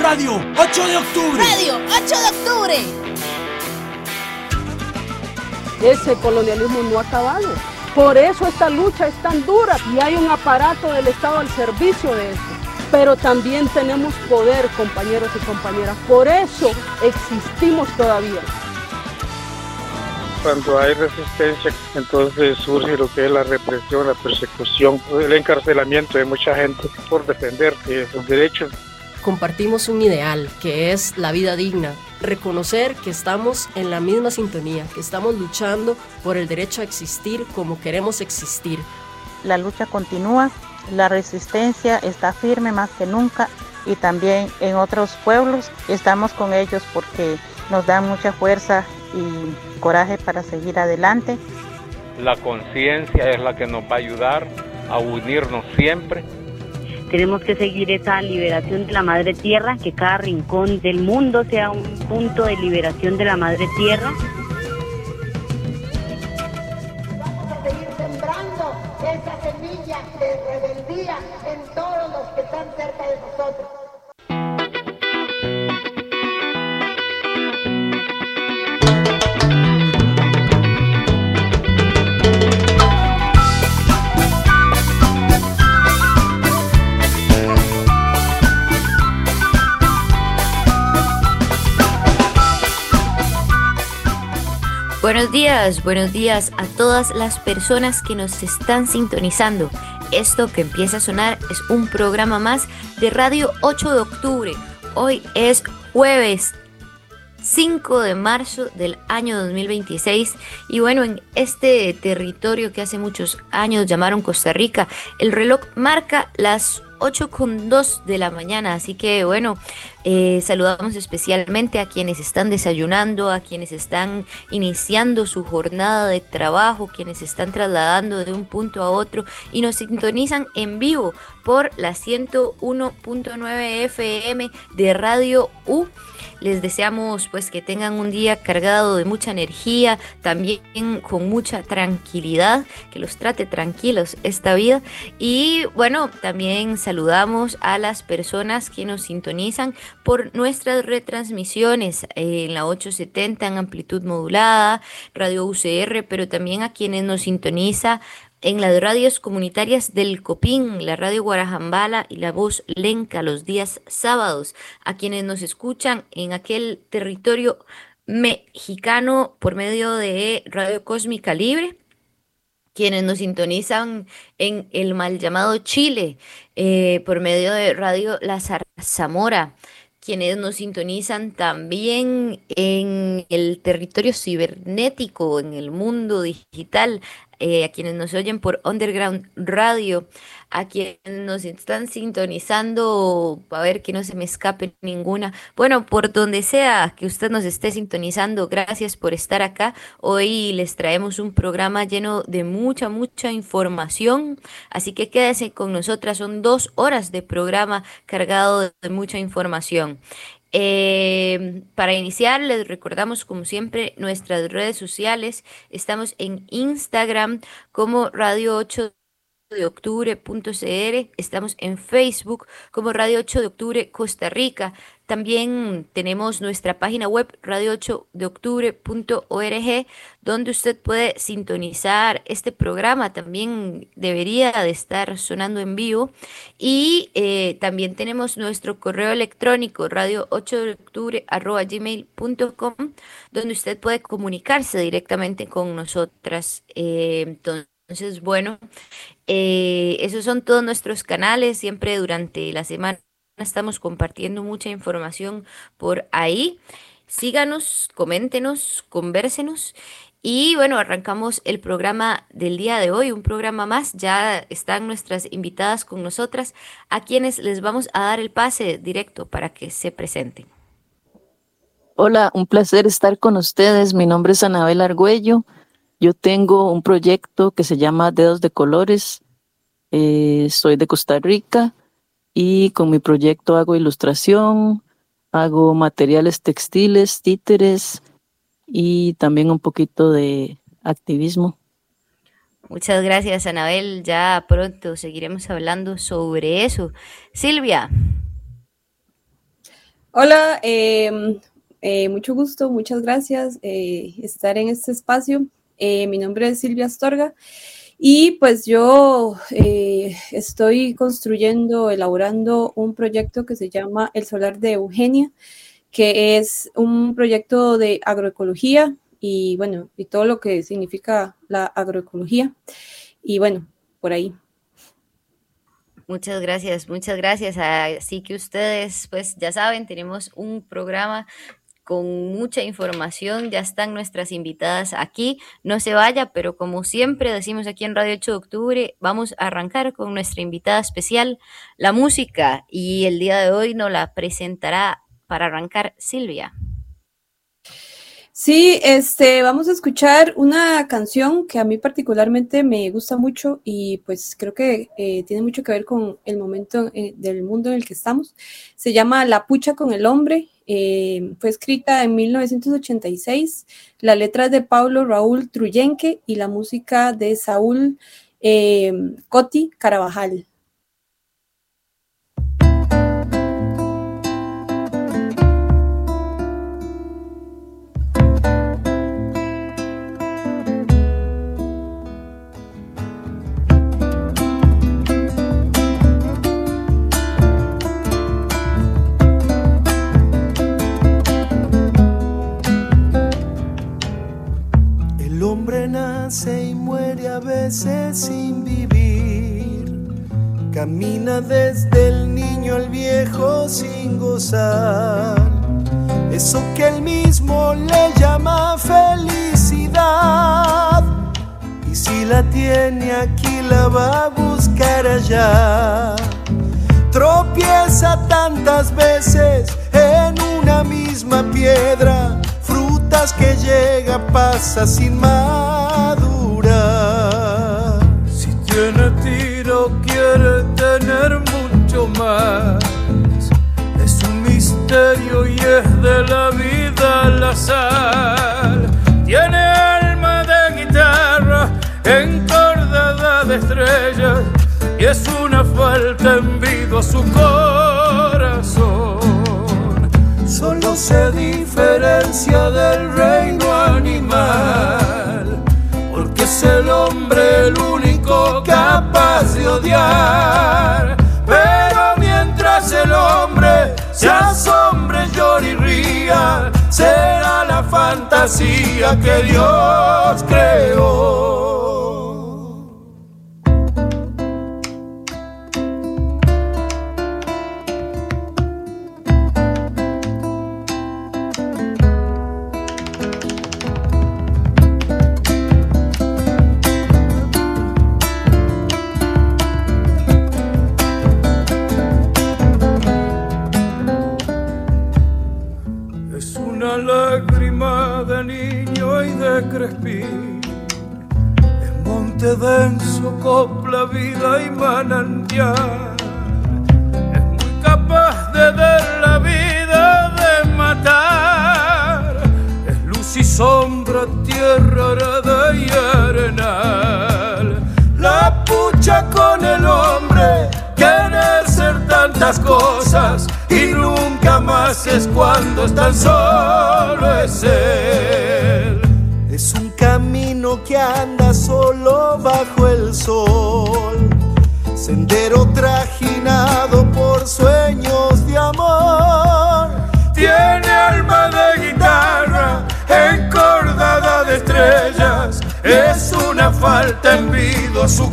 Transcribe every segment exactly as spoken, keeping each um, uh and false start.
Radio ocho de octubre. Radio ocho de octubre. Ese colonialismo no ha acabado. Por eso esta lucha es tan dura y hay un aparato del Estado al servicio de eso. Pero también tenemos poder, compañeros y compañeras. Por eso existimos todavía. Cuando hay resistencia, entonces surge lo que es la represión, la persecución, el encarcelamiento de mucha gente por defender sus derechos. Compartimos un ideal, que es la vida digna. Reconocer que estamos en la misma sintonía, que estamos luchando por el derecho a existir como queremos existir. La lucha continúa, la resistencia está firme más que nunca y también en otros pueblos estamos con ellos porque nos dan mucha fuerza y coraje para seguir adelante. La conciencia es la que nos va a ayudar a unirnos siempre. Tenemos que seguir esa liberación de la madre tierra, que cada rincón del mundo sea un punto de liberación de la madre tierra. Vamos a seguir sembrando esa semilla de rebeldía en todos los que están cerca de nosotros. Buenos días, buenos días a todas las personas que nos están sintonizando. Esto que empieza a sonar es un programa más de Radio ocho de octubre. Hoy es jueves cinco de marzo del año dos mil veintiséis y bueno, en este territorio que hace muchos años llamaron Costa Rica, el reloj marca las ocho con dos de la mañana, así que bueno, eh, saludamos especialmente a quienes están desayunando, a quienes están iniciando su jornada de trabajo, quienes están trasladando de un punto a otro y nos sintonizan en vivo por la ciento uno punto nueve F M de Radio U. Les deseamos pues que tengan un día cargado de mucha energía, también con mucha tranquilidad, que los trate tranquilos esta vida. Y bueno, también saludamos a las personas que nos sintonizan por nuestras retransmisiones eh, en la ochocientos setenta en amplitud modulada, Radio U C R, pero también a quienes nos sintoniza en las radios comunitarias del Copín, la Radio Guarajambala y la Voz Lenca los días sábados, a quienes nos escuchan en aquel territorio mexicano por medio de Radio Cósmica Libre, quienes nos sintonizan en el mal llamado Chile eh, por medio de Radio La Zarzamora, quienes nos sintonizan también en el territorio cibernético, en el mundo digital, eh, a quienes nos oyen por Underground Radio, a quienes nos están sintonizando, a ver que no se me escape ninguna, bueno, por donde sea que usted nos esté sintonizando, gracias por estar acá. Hoy les traemos un programa lleno de mucha, mucha información, así que quédese con nosotras, son dos horas de programa cargado de mucha información. Eh, para iniciar, les recordamos como siempre nuestras redes sociales. Estamos en Instagram como Radio ocho de octubre punto c r, estamos en Facebook como Radio ocho de octubre Costa Rica. También tenemos nuestra página web radio ocho de octubre punto org, donde usted puede sintonizar este programa. También debería de estar sonando en vivo. Y eh, también tenemos nuestro correo electrónico radio ocho de octubre arroba gmail punto com, donde usted puede comunicarse directamente con nosotras. Eh, entonces, Entonces, bueno, eh, esos son todos nuestros canales. Siempre durante la semana estamos compartiendo mucha información por ahí. Síganos, coméntenos, convérsenos. Y bueno, arrancamos el programa del día de hoy, un programa más. Ya están nuestras invitadas con nosotras, a quienes les vamos a dar el pase directo para que se presenten. Hola, un placer estar con ustedes. Mi nombre es Anabel Argüello. Yo tengo un proyecto que se llama Dedos de Colores. Eh, soy de Costa Rica y con mi proyecto hago ilustración, hago materiales textiles, títeres y también un poquito de activismo. Muchas gracias, Anabel. Ya pronto seguiremos hablando sobre eso. Silvia. Hola, eh, eh, mucho gusto, muchas gracias eh, estar en este espacio. Eh, mi nombre es Silvia Astorga y pues yo eh, estoy construyendo, elaborando un proyecto que se llama El Solar de Eugenia, que es un proyecto de agroecología y bueno, y todo lo que significa la agroecología. Y bueno, por ahí. Muchas gracias, muchas gracias. Así que ustedes, pues ya saben, tenemos un programa con mucha información, ya están nuestras invitadas aquí, no se vaya, pero como siempre decimos aquí en Radio ocho de octubre, vamos a arrancar con nuestra invitada especial, la música, y el día de hoy nos la presentará para arrancar Silvia. Sí, este, vamos a escuchar una canción que a mí particularmente me gusta mucho y pues creo que eh, tiene mucho que ver con el momento eh, del mundo en el que estamos. Se llama La Pucha con el Hombre, eh, fue escrita en mil novecientos ochenta y seis, la letra es de Pablo Raúl Truyenque y la música de Saúl eh, Coti Carabajal. El hombre nace y muere a veces sin vivir, camina desde el niño al viejo sin gozar, eso que él mismo le llama felicidad, y si la tiene aquí la va a buscar allá. Tropieza tantas veces en una misma piedra, frutas que llega, pasa sin madurar. Si tiene tiro, quiere tener mucho más. Es un misterio y es de la vida al azar. Tiene alma de guitarra encordada de estrellas, y es una falta envidia a su corazón. Solo se diferencia del reino animal, porque es el hombre el único capaz de odiar. Pero mientras el hombre se asombre, llore y ría, será la fantasía que Dios creó. Lágrima de niño y de crespín, en monte denso copla vida y manantial, es muy capaz de dar la vida, de matar, es luz y sombra, tierra arada y arenal. La pucha con el hombre, querer ser tantas cosas y nunca más es cuando es tan solo es él. Es un camino que anda solo bajo el sol, sendero trajinado por sueños de amor. Tiene alma de guitarra encordada de estrellas, es una falta envidia a su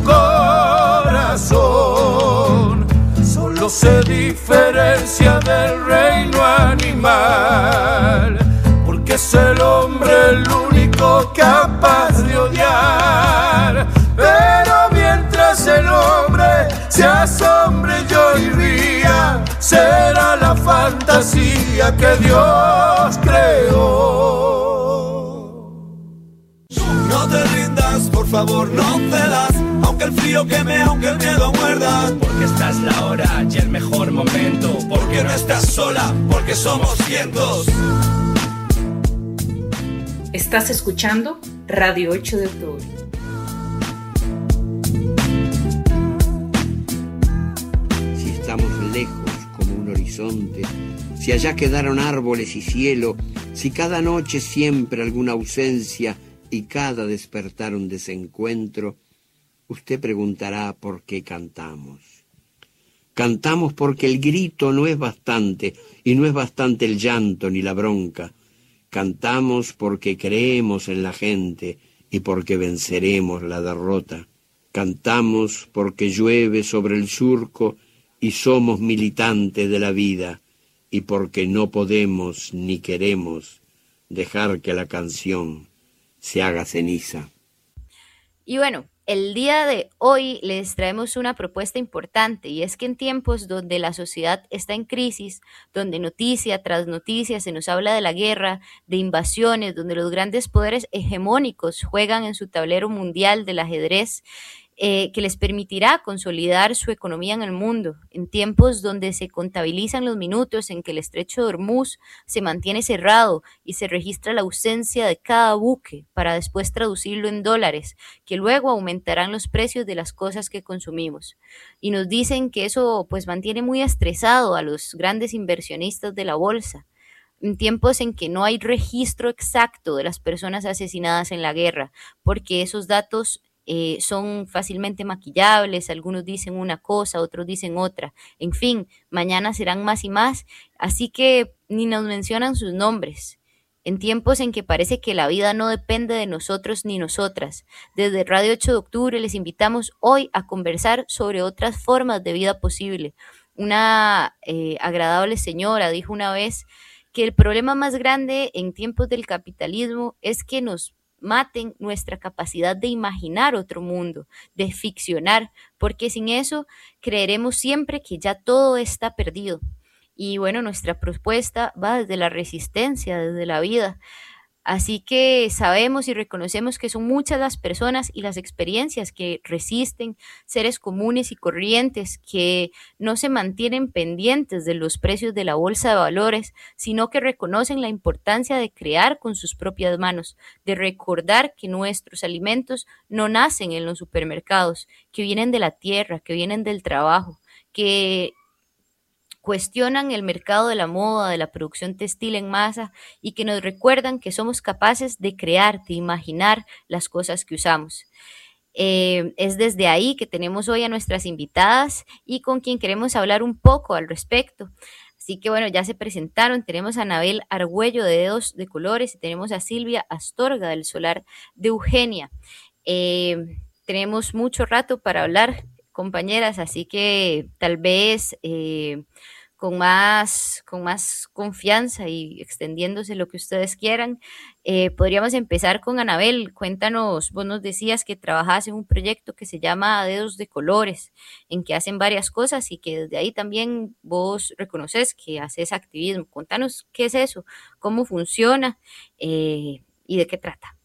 corazón. Solo se diferencia del reino animal, porque es el hombre el único capaz de odiar. Pero mientras el hombre se asombre, llore y ría, será la fantasía que Dios creó. No te rindas, por favor, no cedas, aunque el frío queme, aunque el miedo muerda. Porque esta es la hora y el mejor momento. Porque no estás sola, porque somos cientos. Estás escuchando Radio ocho de octubre. Si estamos lejos como un horizonte, horizonte, si allá quedaron árboles y cielo, si cada noche siempre alguna ausencia y cada despertar un desencuentro, usted preguntará por qué cantamos. Cantamos porque el grito no es bastante, y no es bastante el llanto ni la bronca. Cantamos porque creemos en la gente y porque venceremos la derrota. Cantamos porque llueve sobre el surco y somos militantes de la vida, y porque no podemos ni queremos dejar que la canción se haga ceniza. Y bueno, el día de hoy les traemos una propuesta importante, y es que en tiempos donde la sociedad está en crisis, donde noticia tras noticia se nos habla de la guerra, de invasiones, donde los grandes poderes hegemónicos juegan en su tablero mundial del ajedrez, Eh, que les permitirá consolidar su economía en el mundo, en tiempos donde se contabilizan los minutos en que el estrecho de Hormuz se mantiene cerrado y se registra la ausencia de cada buque para después traducirlo en dólares, que luego aumentarán los precios de las cosas que consumimos. Y nos dicen que eso pues mantiene muy estresado a los grandes inversionistas de la bolsa, en tiempos en que no hay registro exacto de las personas asesinadas en la guerra, porque esos datos Eh, son fácilmente maquillables, algunos dicen una cosa, otros dicen otra, en fin, mañana serán más y más, así que ni nos mencionan sus nombres. En tiempos en que parece que la vida no depende de nosotros ni nosotras, desde Radio ocho de octubre les invitamos hoy a conversar sobre otras formas de vida posible. Una eh, agradable señora dijo una vez que el problema más grande en tiempos del capitalismo es que nos maten nuestra capacidad de imaginar otro mundo, de ficcionar, porque sin eso creeremos siempre que ya todo está perdido. Y bueno, nuestra propuesta va desde la resistencia, desde la vida. Así que sabemos y reconocemos que son muchas las personas y las experiencias que resisten, seres comunes y corrientes que no se mantienen pendientes de los precios de la bolsa de valores, sino que reconocen la importancia de crear con sus propias manos, de recordar que nuestros alimentos no nacen en los supermercados, que vienen de la tierra, que vienen del trabajo, que cuestionan el mercado de la moda, de la producción textil en masa y que nos recuerdan que somos capaces de crear, de imaginar las cosas que usamos. Eh, es desde ahí que tenemos hoy a nuestras invitadas y con quien queremos hablar un poco al respecto. Así que bueno, ya se presentaron, tenemos a Anabel Argüello de Dedos de Colores y tenemos a Silvia Astorga del Solar de Eugenia. Eh, tenemos mucho rato para hablar, compañeras, así que tal vez eh, con más, con más confianza y extendiéndose lo que ustedes quieran, eh, podríamos empezar con Anabel. Cuéntanos, vos nos decías que trabajás en un proyecto que se llama Dedos de Colores, en que hacen varias cosas y que desde ahí también vos reconoces que haces activismo. Contanos qué es eso, cómo funciona eh, y de qué trata.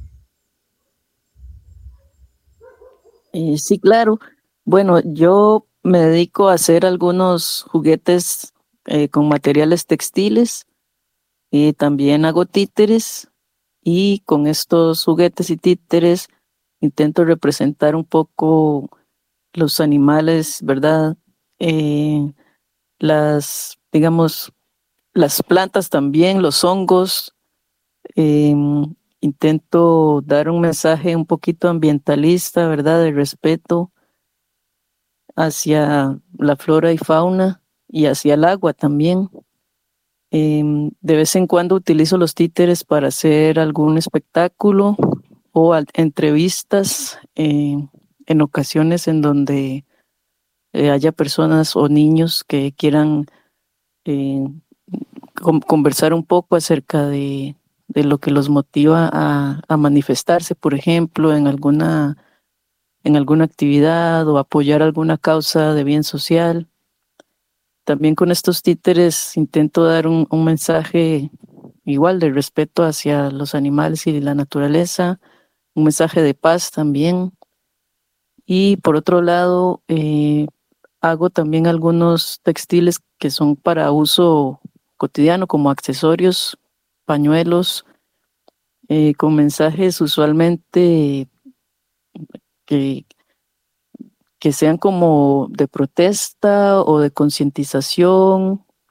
Eh, sí, claro. Bueno, yo me dedico a hacer algunos juguetes eh, con materiales textiles y también hago títeres, y con estos juguetes y títeres intento representar un poco los animales, ¿verdad? Eh, las, digamos, las plantas también, los hongos. Eh, intento dar un mensaje un poquito ambientalista, ¿verdad? De respeto hacia la flora y fauna y hacia el agua también. Eh, de vez en cuando utilizo los títeres para hacer algún espectáculo o al, entrevistas eh, en ocasiones en donde eh, haya personas o niños que quieran eh, con, conversar un poco acerca de, de lo que los motiva a, a manifestarse, por ejemplo, en alguna en alguna actividad o apoyar alguna causa de bien social. También con estos títeres intento dar un, un mensaje igual de respeto hacia los animales y la naturaleza, un mensaje de paz también. Y por otro lado, eh, hago también algunos textiles que son para uso cotidiano, como accesorios, pañuelos, eh, con mensajes usualmente Que, que sean como de protesta o de concientización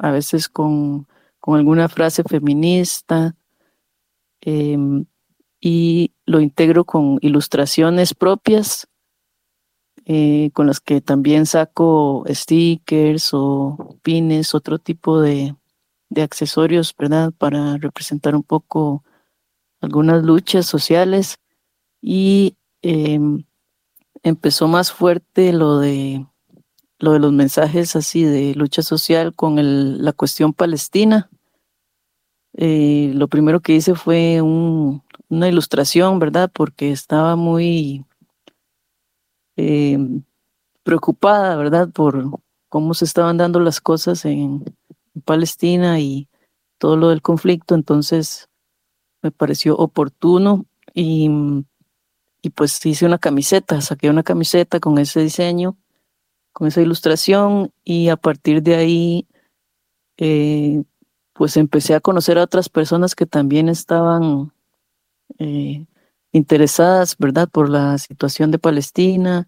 a veces con, con alguna frase feminista, eh, y lo integro con ilustraciones propias, eh, con las que también saco stickers o pines, otro tipo de, de accesorios, ¿verdad? Para representar un poco algunas luchas sociales. Y eh, empezó más fuerte lo de, lo de los mensajes así de lucha social con el, la cuestión palestina. Eh, lo primero que hice fue un, una ilustración, ¿verdad? Porque estaba muy eh, preocupada, ¿verdad? Por cómo se estaban dando las cosas en, en Palestina y todo lo del conflicto. Entonces me pareció oportuno y, y pues hice una camiseta, saqué una camiseta con ese diseño, con esa ilustración, y a partir de ahí eh, pues empecé a conocer a otras personas que también estaban eh, interesadas, ¿verdad?, por la situación de Palestina,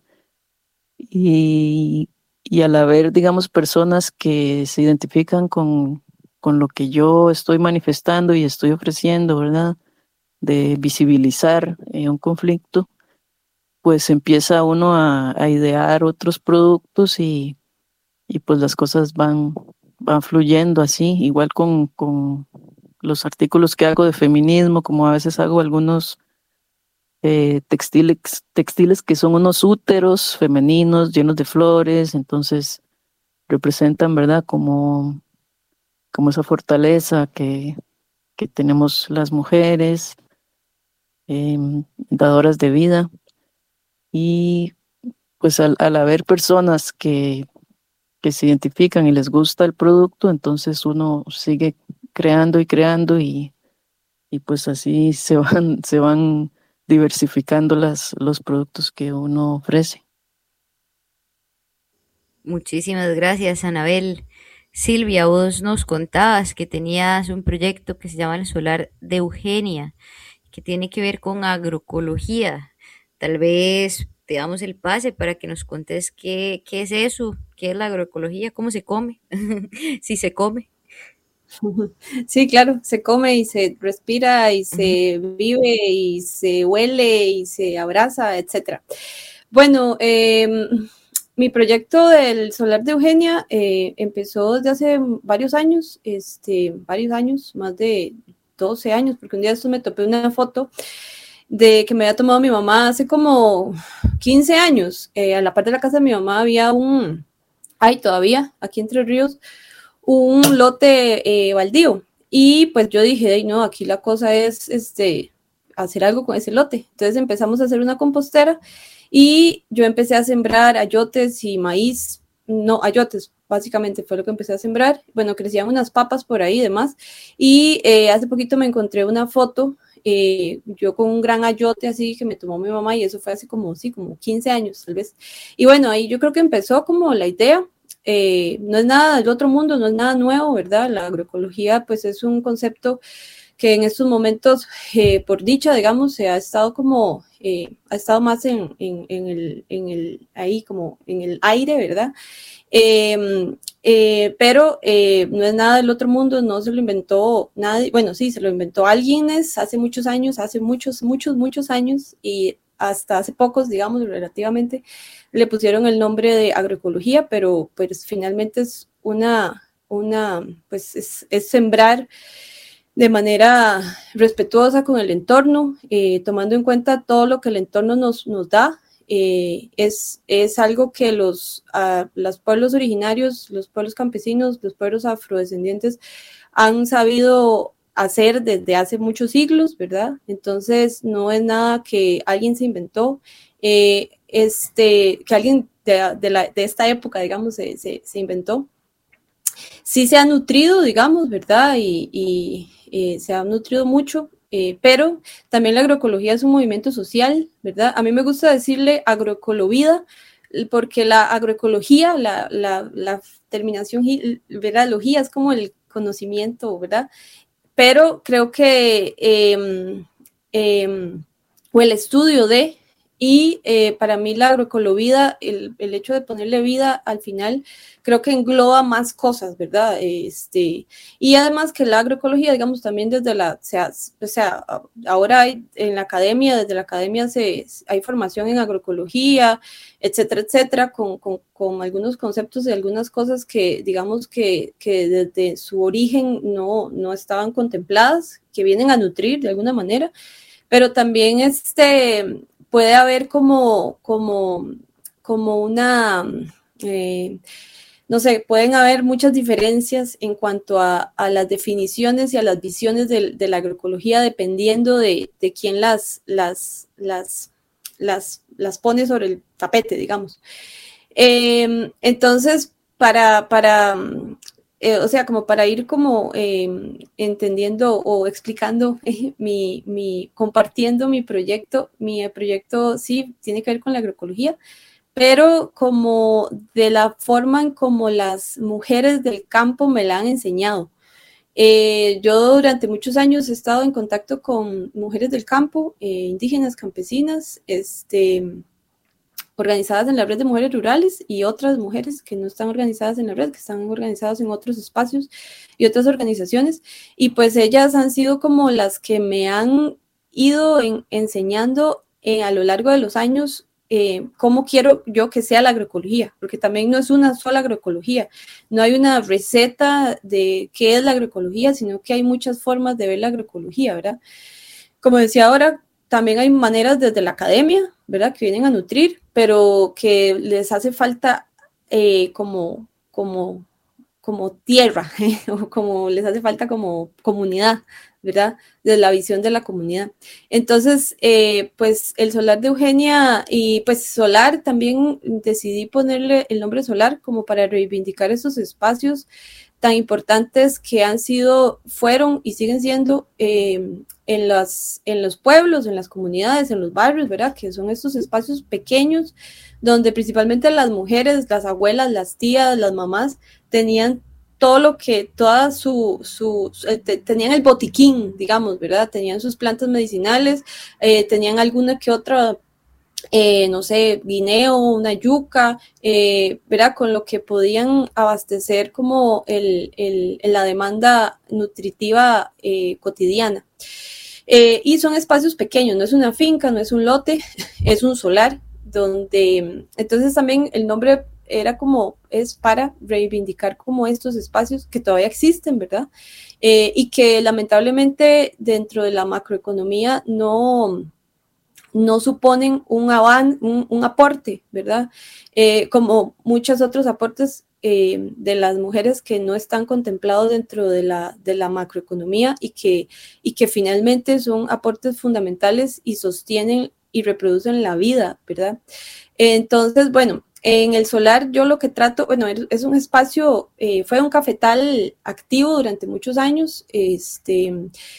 y, y al haber, digamos, personas que se identifican con, con lo que yo estoy manifestando y estoy ofreciendo, ¿verdad?, de visibilizar eh, un conflicto, pues empieza uno a, a idear otros productos y, y pues las cosas van, van fluyendo así, igual con, con los artículos que hago de feminismo, como a veces hago algunos eh, textiles, textiles que son unos úteros femeninos llenos de flores, entonces representan, ¿verdad?, como, como esa fortaleza que, que tenemos las mujeres, eh, dadoras de vida. Y pues al, al haber personas que, que se identifican y les gusta el producto, entonces uno sigue creando y creando y, y pues así se van, se van diversificando las, los productos que uno ofrece. Muchísimas gracias, Anabel. Silvia, vos nos contabas que tenías un proyecto que se llama El Solar de Eugenia, que tiene que ver con agroecología. Tal vez te damos el pase para que nos contes qué, qué es eso, qué es la agroecología, cómo se come, si se come. Sí, claro, se come y se respira y se vive y se huele y se abraza, etcétera. Bueno, eh, mi proyecto del Solar de Eugenia eh, empezó desde hace varios años, este, varios años, más de doce años, porque un día esto me topé una foto de que me había tomado mi mamá hace como quince años. Eh, a la parte de la casa de mi mamá había un, hay todavía, aquí Entre Ríos, un lote eh, baldío. Y pues yo dije, hey, no, aquí la cosa es este, hacer algo con ese lote. Entonces empezamos a hacer una compostera y yo empecé a sembrar ayotes y maíz, no, ayotes, básicamente fue lo que empecé a sembrar. Bueno, crecían unas papas por ahí y demás. Y eh, hace poquito me encontré una foto, eh, yo con un gran ayote así que me tomó mi mamá, y eso fue hace como, sí, como quince años tal vez. Y bueno, ahí yo creo que empezó como la idea. Eh, no es nada del otro mundo, no es nada nuevo, ¿verdad? La agroecología pues es un concepto que en estos momentos, eh, por dicha, digamos, se ha estado como, eh, ha estado más en, en, en, el, en el, ahí como en el aire, ¿verdad? Eh, eh, pero eh, no es nada del otro mundo, no se lo inventó nadie, bueno, sí, se lo inventó alguien hace muchos años, hace muchos, muchos, muchos años, y hasta hace pocos, digamos, relativamente, le pusieron el nombre de agroecología, pero pues finalmente es una, una pues es, es sembrar de manera respetuosa con el entorno, eh, tomando en cuenta todo lo que el entorno nos, nos da. Eh, es, es algo que los, uh, los pueblos originarios, los pueblos campesinos, los pueblos afrodescendientes han sabido hacer desde hace muchos siglos, ¿verdad? Entonces no es nada que alguien se inventó, eh, este, que alguien de, de, la, de esta época, digamos, se, se, se inventó. Sí se ha nutrido, digamos, ¿verdad? Y, y eh, se ha nutrido mucho, eh, pero también la agroecología es un movimiento social, ¿verdad? A mí me gusta decirle agroecolovida, porque la agroecología, la, la, la terminación, ¿verdad? Logía es como el conocimiento, ¿verdad? Pero creo que, eh, eh, o el estudio de, Y eh, para mí la agroecolovida, el, el hecho de ponerle vida al final, creo que engloba más cosas, ¿verdad? Este, y además que la agroecología, digamos, también desde la, o sea, o sea ahora hay en la academia, desde la academia se, hay formación en agroecología, etcétera, etcétera, con, con, con algunos conceptos y algunas cosas que, digamos, que, que desde su origen no, no estaban contempladas, que vienen a nutrir de alguna manera, pero también este... puede haber como, como, como una, eh, no sé, pueden haber muchas diferencias en cuanto a, a las definiciones y a las visiones de, de la agroecología dependiendo de, de quién las, las, las, las, las pone sobre el tapete, digamos. Eh, entonces, para... para Eh, o sea, como para ir como eh, entendiendo o explicando eh, mi, mi, compartiendo mi proyecto, mi proyecto sí tiene que ver con la agroecología, pero como de la forma en como las mujeres del campo me la han enseñado. Eh, yo durante muchos años he estado en contacto con mujeres del campo, eh, indígenas, campesinas, este... organizadas en la red de mujeres rurales y otras mujeres que no están organizadas en la red, que están organizadas en otros espacios y otras organizaciones. Y pues ellas han sido como las que me han ido en, enseñando eh, a lo largo de los años eh, cómo quiero yo que sea la agroecología, porque también no es una sola agroecología, no hay una receta de qué es la agroecología, sino que hay muchas formas de ver la agroecología, ¿verdad? Como decía ahora, también hay maneras desde la academia, ¿verdad?, que vienen a nutrir, pero que les hace falta eh, como, como, como tierra, ¿eh? o como les hace falta como comunidad, ¿verdad?, de la visión de la comunidad. Entonces, eh, pues el solar de Eugenia, y pues solar, también decidí ponerle el nombre solar como para reivindicar esos espacios tan importantes que han sido, fueron y siguen siendo eh, en, las, en los pueblos, en las comunidades, en los barrios, ¿verdad? Que son estos espacios pequeños donde principalmente las mujeres, las abuelas, las tías, las mamás tenían todo lo que, toda su, su, te, tenían el botiquín, digamos, ¿verdad? Tenían sus plantas medicinales, eh, tenían alguna que otra Eh, no sé, guineo, una yuca, eh, ¿verdad? Con lo que podían abastecer como el, el, la demanda nutritiva eh, cotidiana. Eh, y son espacios pequeños, no es una finca, no es un lote, es un solar, donde entonces también el nombre era como, es para reivindicar como estos espacios que todavía existen, ¿verdad? Eh, y que lamentablemente dentro de la macroeconomía no... no suponen un, avan, un, un aporte, ¿verdad? Eh, como muchos otros aportes eh, de las mujeres que no están contemplados dentro de la, de la macroeconomía y que, y que finalmente son aportes fundamentales y sostienen y reproducen la vida, ¿verdad? Entonces, bueno, en el solar yo lo que trato, bueno, es un espacio, eh, fue un cafetal activo durante muchos años, este,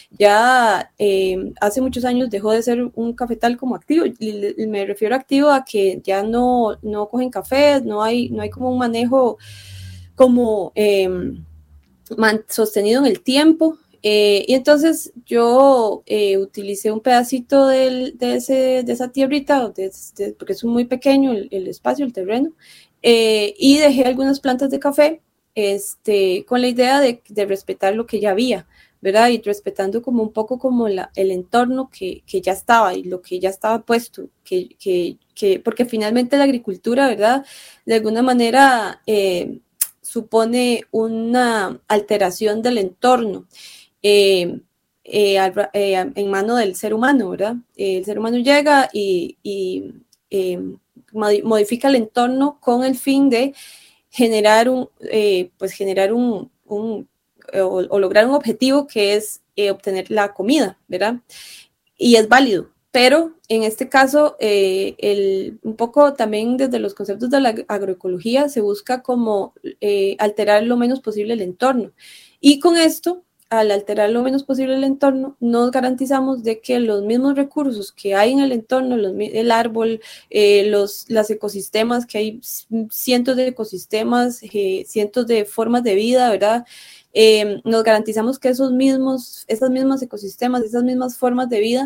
ya eh, hace muchos años dejó de ser un cafetal como activo, y me refiero a activo a que ya no, no cogen café, no hay, no hay como un manejo como eh, man, sostenido en el tiempo. Eh, y entonces yo eh, utilicé un pedacito del, de, ese, de esa tierrita, de, de, porque es muy pequeño el, el espacio, el terreno, eh, y dejé algunas plantas de café este, con la idea de, de respetar lo que ya había, ¿verdad? Y respetando como un poco como la, el entorno que, que ya estaba y lo que ya estaba puesto, que, que, que, porque finalmente la agricultura, ¿verdad? De alguna manera eh, supone una alteración del entorno. Eh, eh, eh, en mano del ser humano, ¿verdad? Eh, el ser humano llega y, y eh, modifica el entorno con el fin de generar un, eh, pues generar un, un o, o lograr un objetivo que es eh, obtener la comida, ¿verdad? Y es válido, pero en este caso, eh, el, un poco también desde los conceptos de la agroecología se busca como eh, alterar lo menos posible el entorno. Y con esto, al alterar lo menos posible el entorno, nos garantizamos de que los mismos recursos que hay en el entorno, los, el árbol, eh, los los ecosistemas, que hay cientos de ecosistemas, eh, cientos de formas de vida, ¿verdad? Eh, nos garantizamos que esos mismos, esos mismos ecosistemas, esas mismas formas de vida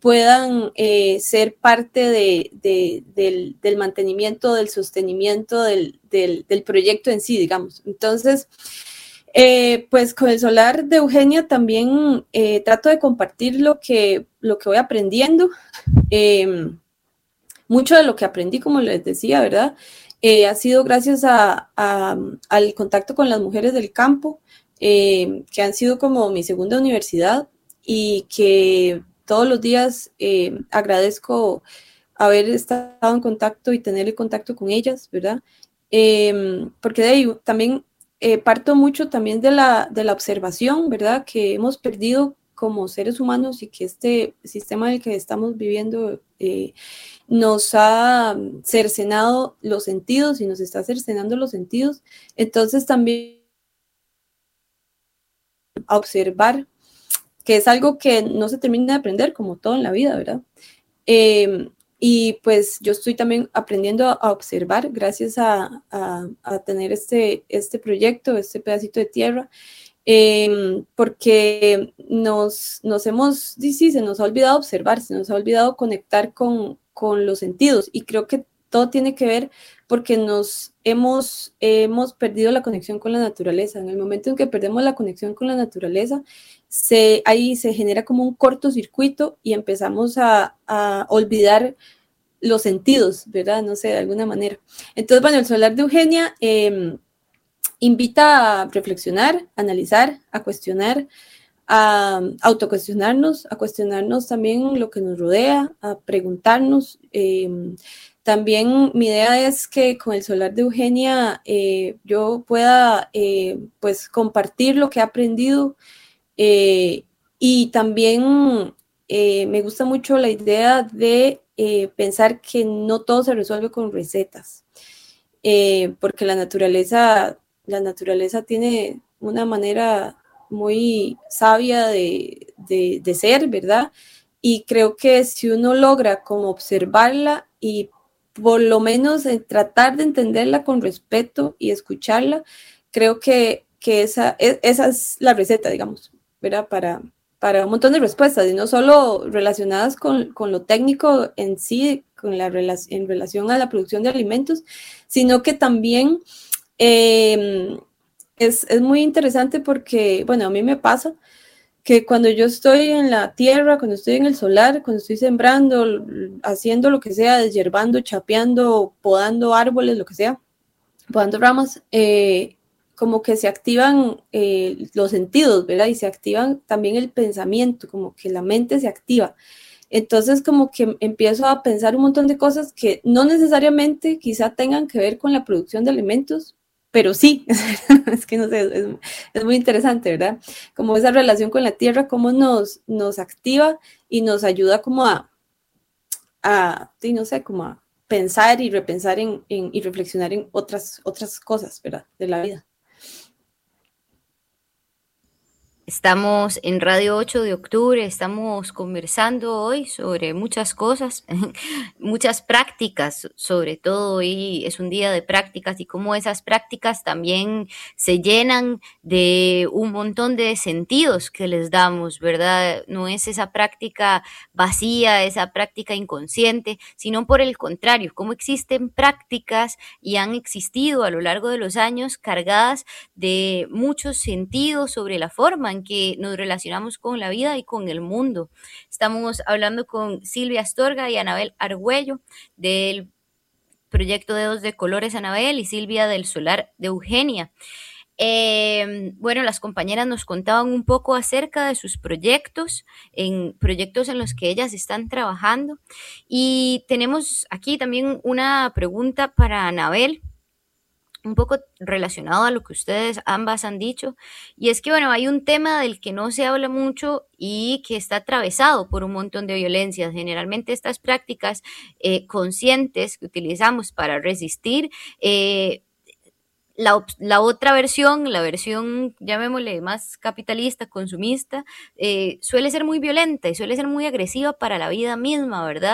puedan eh, ser parte de, de, del, del mantenimiento, del sostenimiento del, del, del proyecto en sí, digamos. Entonces, eh, pues con el solar de Eugenia también eh, trato de compartir lo que, lo que voy aprendiendo. Eh, mucho de lo que aprendí, como les decía, ¿verdad? Eh, ha sido gracias a, a, al contacto con las mujeres del campo, eh, que han sido como mi segunda universidad y que todos los días eh, agradezco haber estado en contacto y tener el contacto con ellas, ¿verdad? Eh, porque de ahí también eh, parto mucho también de la, de la observación, ¿verdad? Que hemos perdido como seres humanos y que este sistema en el que estamos viviendo eh, nos ha cercenado los sentidos y nos está cercenando los sentidos. Entonces también a observar, que es algo que no se termina de aprender como todo en la vida, ¿verdad? Eh, y pues yo estoy también aprendiendo a observar gracias a, a, a tener este, este proyecto, este pedacito de tierra, eh, porque nos, nos hemos, sí, sí, se nos ha olvidado observar, se nos ha olvidado conectar con, con los sentidos, y creo que todo tiene que ver porque nos hemos, hemos perdido la conexión con la naturaleza. En el momento en que perdemos la conexión con la naturaleza, se, ahí se genera como un cortocircuito y empezamos a, a olvidar los sentidos, ¿verdad? No sé, de alguna manera. Entonces, bueno, el solar de Eugenia eh, invita a reflexionar, a analizar, a cuestionar, a autocuestionarnos, a cuestionarnos también lo que nos rodea, a preguntarnos. Eh, también mi idea es que con el solar de Eugenia eh, yo pueda eh, pues compartir lo que he aprendido, eh, y también eh, me gusta mucho la idea de eh, pensar que no todo se resuelve con recetas, eh, porque la naturaleza, la naturaleza tiene una manera muy sabia de, de, de ser, ¿verdad? Y creo que si uno logra como observarla y por lo menos eh, tratar de entenderla con respeto y escucharla, creo que, que esa, es, esa es la receta, digamos, ¿verdad? Para, para un montón de respuestas, y no solo relacionadas con, con lo técnico en sí, con la, en relación a la producción de alimentos, sino que también eh, es, es muy interesante porque, bueno, a mí me pasa que cuando yo estoy en la tierra, cuando estoy en el solar, cuando estoy sembrando, haciendo lo que sea, deshierbando, chapeando, podando árboles, lo que sea, podando ramas, eh, como que se activan eh, los sentidos, ¿verdad? Y se activan también el pensamiento, como que la mente se activa. Entonces, como que empiezo a pensar un montón de cosas que no necesariamente quizá tengan que ver con la producción de alimentos, pero sí, es que no sé, es, es muy interesante, ¿verdad? Como esa relación con la tierra, cómo nos, nos activa y nos ayuda como a, a sí, no sé, como a pensar y repensar en, en, y reflexionar en otras, otras cosas, ¿verdad? De la vida. Estamos en Radio ocho de octubre, estamos conversando hoy sobre muchas cosas, muchas prácticas, sobre todo hoy es un día de prácticas y cómo esas prácticas también se llenan de un montón de sentidos que les damos, ¿verdad? No es esa práctica vacía, esa práctica inconsciente, sino por el contrario, cómo existen prácticas y han existido a lo largo de los años cargadas de muchos sentidos sobre la forma en que nos relacionamos con la vida y con el mundo. Estamos hablando con Silvia Astorga y Anabel Argüello del proyecto Dedos de Colores, Anabel, y Silvia del Solar de Eugenia. Eh, bueno, las compañeras nos contaban un poco acerca de sus proyectos, en proyectos en los que ellas están trabajando, y tenemos aquí también una pregunta para Anabel, un poco relacionado a lo que ustedes ambas han dicho, y es que, bueno, hay un tema del que no se habla mucho y que está atravesado por un montón de violencias. Generalmente estas prácticas eh, conscientes que utilizamos para resistir, eh, la, la otra versión, la versión, llamémosle, más capitalista, consumista, eh, suele ser muy violenta y suele ser muy agresiva para la vida misma, ¿verdad?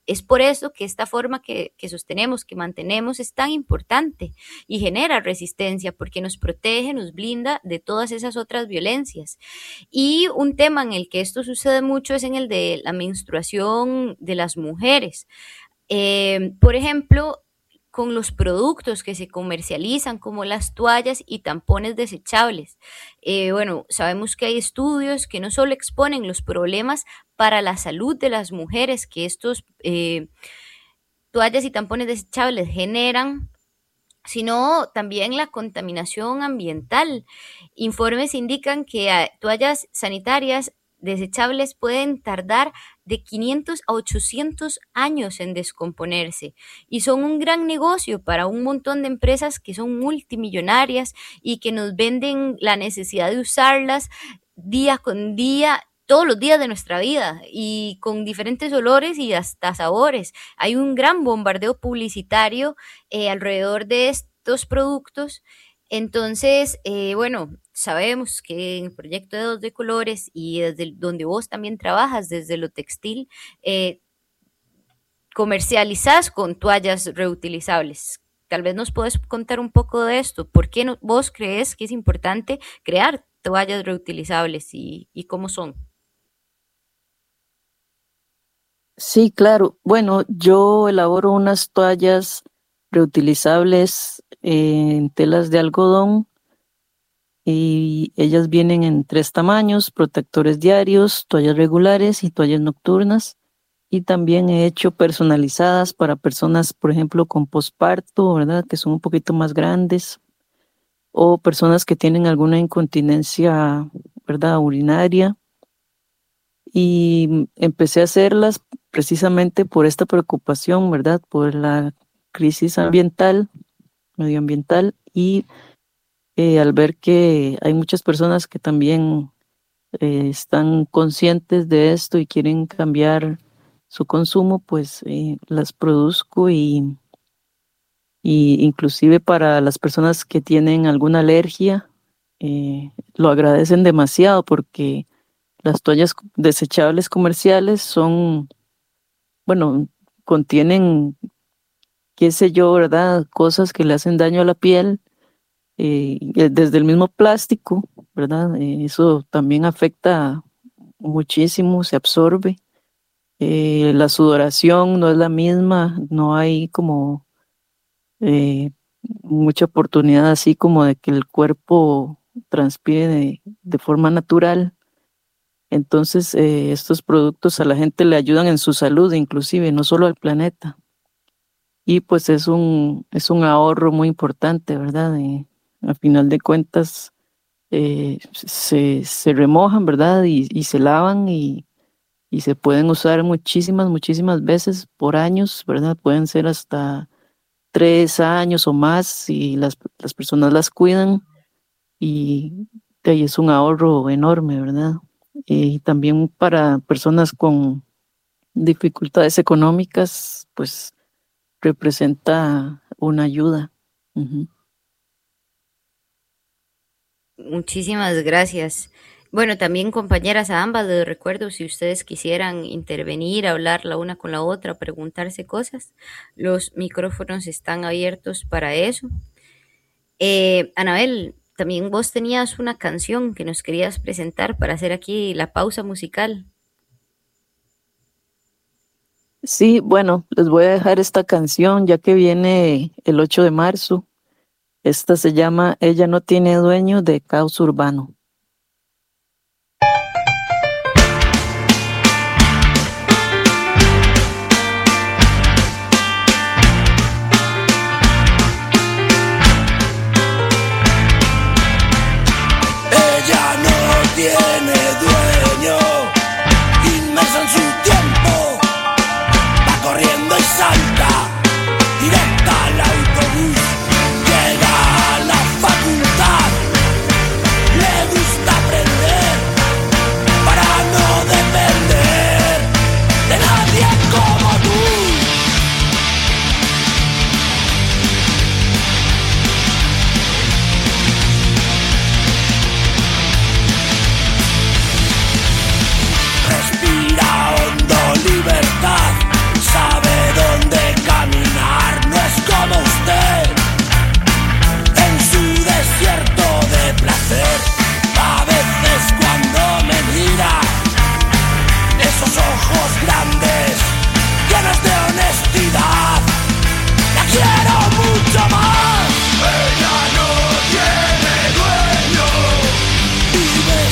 Es por eso que esta forma que, que sostenemos, que mantenemos, es tan importante y genera resistencia porque nos protege, nos blinda de todas esas otras violencias. Y un tema en el que esto sucede mucho es en el de la menstruación de las mujeres. Eh, por ejemplo, con los productos que se comercializan como las toallas y tampones desechables. Eh, bueno, sabemos que hay estudios que no solo exponen los problemas para la salud de las mujeres que estos eh, toallas y tampones desechables generan, sino también la contaminación ambiental. Informes indican que uh, toallas sanitarias desechables pueden tardar de quinientos a ochocientos años en descomponerse y son un gran negocio para un montón de empresas que son multimillonarias y que nos venden la necesidad de usarlas día con día, todos los días de nuestra vida y con diferentes olores y hasta sabores. Hay un gran bombardeo publicitario eh, alrededor de estos productos. Entonces, eh, bueno, sabemos que en el proyecto de Dedos de Colores y desde donde vos también trabajas, desde lo textil, eh, comercializás con toallas reutilizables. Tal vez nos puedes contar un poco de esto. ¿Por qué no, vos crees que es importante crear toallas reutilizables y, y cómo son? Sí, claro. Bueno, yo elaboro unas toallas reutilizables en telas de algodón y ellas vienen en tres tamaños: protectores diarios, toallas regulares y toallas nocturnas. Y también he hecho personalizadas para personas, por ejemplo, con posparto, ¿verdad?, que son un poquito más grandes, o personas que tienen alguna incontinencia, ¿verdad?, urinaria. Y empecé a hacerlas precisamente por esta preocupación, ¿verdad?, por la crisis ambiental, medioambiental, y eh, al ver que hay muchas personas que también eh, están conscientes de esto y quieren cambiar su consumo, pues eh, las produzco y, y inclusive para las personas que tienen alguna alergia, eh, lo agradecen demasiado porque las toallas desechables comerciales son, bueno, contienen, qué sé yo, ¿verdad?, cosas que le hacen daño a la piel, eh, desde el mismo plástico, ¿verdad? Eh, eso también afecta muchísimo, se absorbe. Eh, la sudoración no es la misma, no hay como eh, mucha oportunidad así como de que el cuerpo transpire de, de forma natural. Entonces eh, estos productos a la gente le ayudan en su salud, inclusive, no solo al planeta. Y pues es un, es un ahorro muy importante, ¿verdad? Eh, a final de cuentas eh, se, se remojan, ¿verdad? Y, y se lavan y, y se pueden usar muchísimas, muchísimas veces por años, ¿verdad? Pueden ser hasta tres años o más si las, las personas las cuidan y, y es un ahorro enorme, ¿verdad? Y también para personas con dificultades económicas, pues representa una ayuda. Uh-huh. Muchísimas gracias. Bueno, también compañeras a ambas, les recuerdo, si ustedes quisieran intervenir, hablar la una con la otra, preguntarse cosas, los micrófonos están abiertos para eso. Eh, Anabel, también vos tenías una canción que nos querías presentar para hacer aquí la pausa musical. Sí, bueno, les voy a dejar esta canción ya que viene el ocho de marzo. Esta se llama Ella no tiene dueño, de Caos Urbano. Ella no tiene dueño, inmersa en su tiempo, va corriendo y salta, directa al autobús, llega a la facultad, le gusta aprender, para no depender de nadie como tú.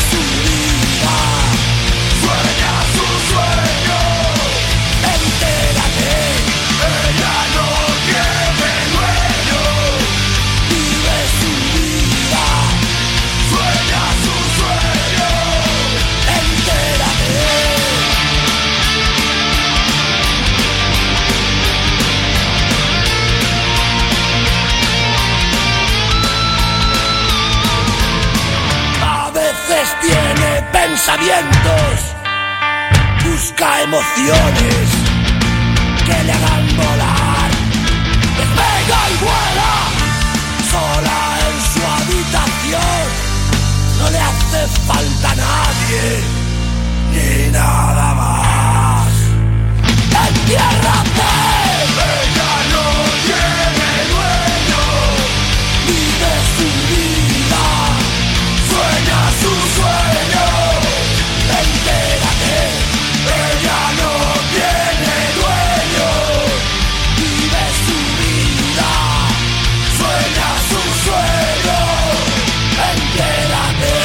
su vida, sueña su sueño, entérate, ella no tiene dueño, vive su vida, sueña su sueño, entérate. A veces tiene pensamientos, busca emociones que le hagan volar, despega y vuela, sola en su habitación, no le hace falta nadie, ni nada más. Entiérrate, ella no tiene dueño, vive su vida, sueña su sueño, entérate, ella no tiene dueño, vive su vida, sueña su sueño, entérate.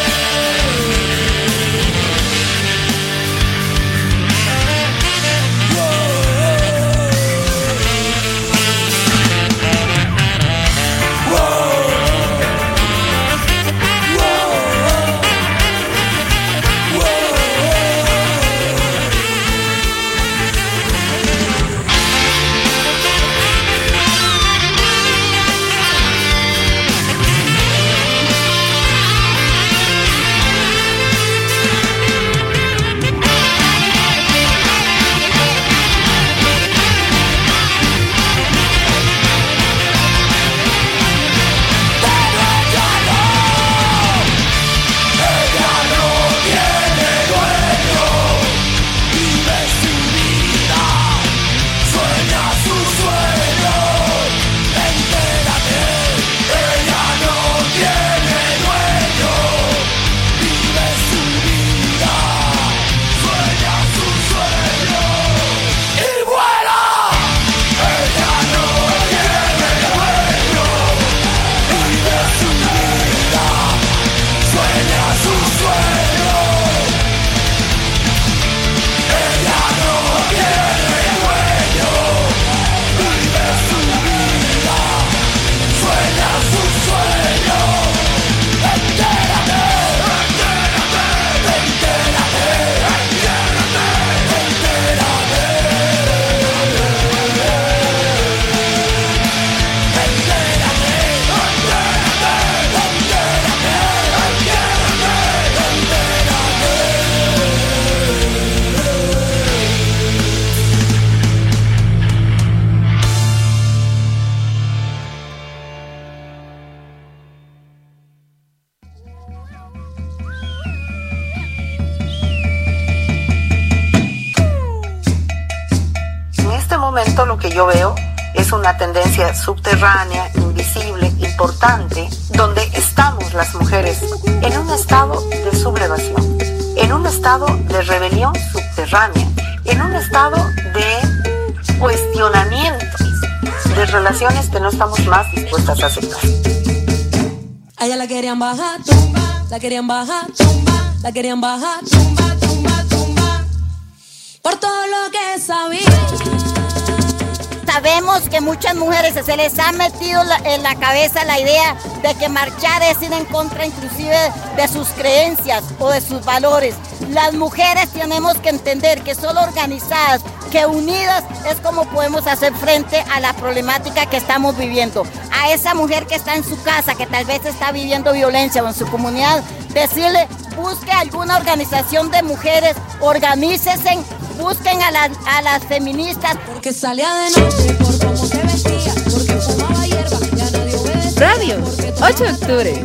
Lo que yo veo es una tendencia subterránea, invisible, importante, donde estamos las mujeres en un estado de sublevación, en un estado de rebelión subterránea, en un estado de cuestionamiento de relaciones que no estamos más dispuestas a aceptar. A ella la querían bajar, tumba, la querían bajar, tumba, la querían bajar, tumba, tumba, tumba, por todo lo que sabía. Sabemos que muchas mujeres se les ha metido la, en la cabeza la idea de que marchar es ir en contra inclusive de sus creencias o de sus valores. Las mujeres tenemos que entender que solo organizadas, que unidas es como podemos hacer frente a la problemática que estamos viviendo. A esa mujer que está en su casa, que tal vez está viviendo violencia o en su comunidad, decirle, busque alguna organización de mujeres, organícese, busquen a, la, a las feministas. Porque salía de noche, por cómo se vestía, porque fumaba hierba, ya nadie obedecía. Radio ocho de octubre.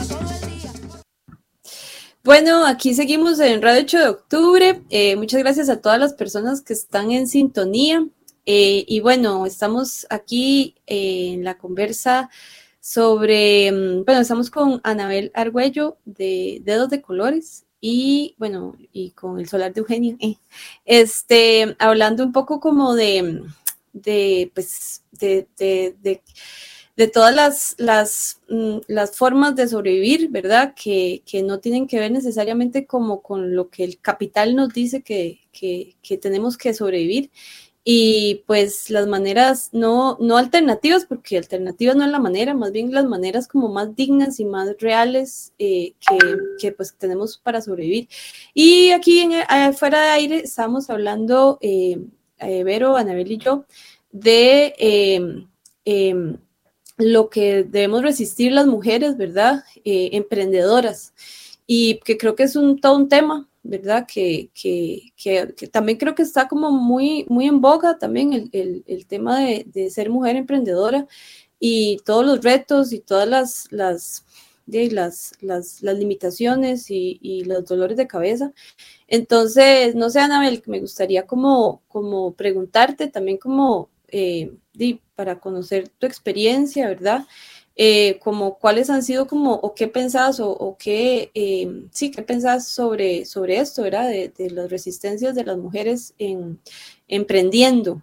Bueno, aquí seguimos en Radio ocho de octubre. Eh, muchas gracias a todas las personas que están en sintonía. Eh, y bueno, estamos aquí eh, en la conversa sobre, bueno, estamos con Anabel Argüello de Dedos de Colores y, bueno, y con el Solar de Eugenia, eh, este, hablando un poco como de, de pues, de, de, de de todas las, las, las formas de sobrevivir, ¿verdad? Que, que no tienen que ver necesariamente como con lo que el capital nos dice que, que, que tenemos que sobrevivir. Y pues las maneras no, no alternativas, porque alternativas no es la manera, más bien las maneras como más dignas y más reales eh, que, que pues tenemos para sobrevivir. Y aquí en, eh, fuera de aire estamos hablando, eh, eh, Vero, Anabel y yo, de eh, eh, lo que debemos resistir las mujeres, ¿verdad? Eh, emprendedoras. Y que creo que es un, todo un tema, ¿verdad? Que, que, que, que también creo que está como muy, muy en boga también el, el, el tema de, de ser mujer emprendedora y todos los retos y todas las, las, de, las, las, las limitaciones y, y los dolores de cabeza. Entonces, no sé, Anabel, me gustaría como, como preguntarte también como eh, de, para conocer tu experiencia, ¿verdad? Eh, como cuáles han sido como, o qué pensás, o, o qué, eh, sí, qué pensás sobre, sobre esto, ¿verdad? De, de las resistencias de las mujeres en emprendiendo.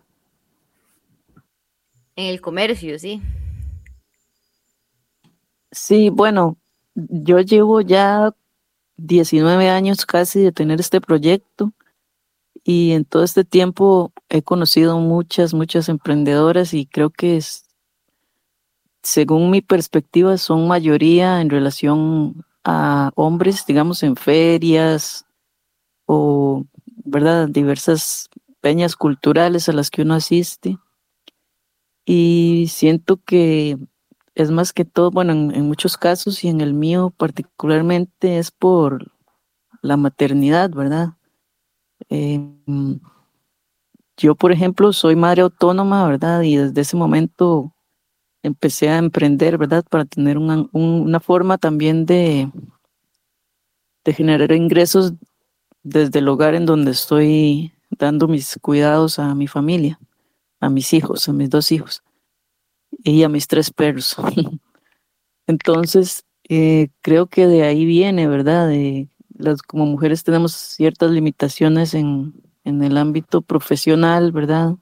En el comercio, sí. Sí, bueno, yo llevo ya diecinueve años casi de tener este proyecto y en todo este tiempo he conocido muchas, muchas emprendedoras y creo que es, según mi perspectiva, son mayoría en relación a hombres, digamos, en ferias o, ¿verdad?, diversas peñas culturales a las que uno asiste. Y siento que es más que todo, bueno, en, en muchos casos y en el mío particularmente es por la maternidad, ¿verdad? Eh, yo, por ejemplo, soy madre autónoma, ¿verdad? Y desde ese momento empecé a emprender, ¿verdad? Para tener una, un, una forma también de, de generar ingresos desde el hogar en donde estoy dando mis cuidados a mi familia, a mis hijos, a mis dos hijos y a mis tres perros. Entonces, eh, creo que de ahí viene, ¿verdad? De las, como mujeres tenemos ciertas limitaciones en, en el ámbito profesional, ¿verdad?